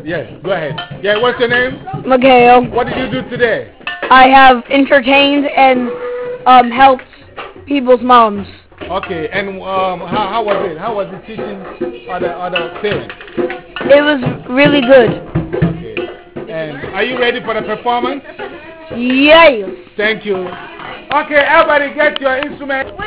Yes, go ahead. Yeah, what's your name? Miguel. What did you do today? I have entertained and helped people's moms. Okay, and how was it? How was it teaching other parents? It was really good. Okay. And are you ready for the performance? Yes. Thank you. Okay, everybody get your instrument.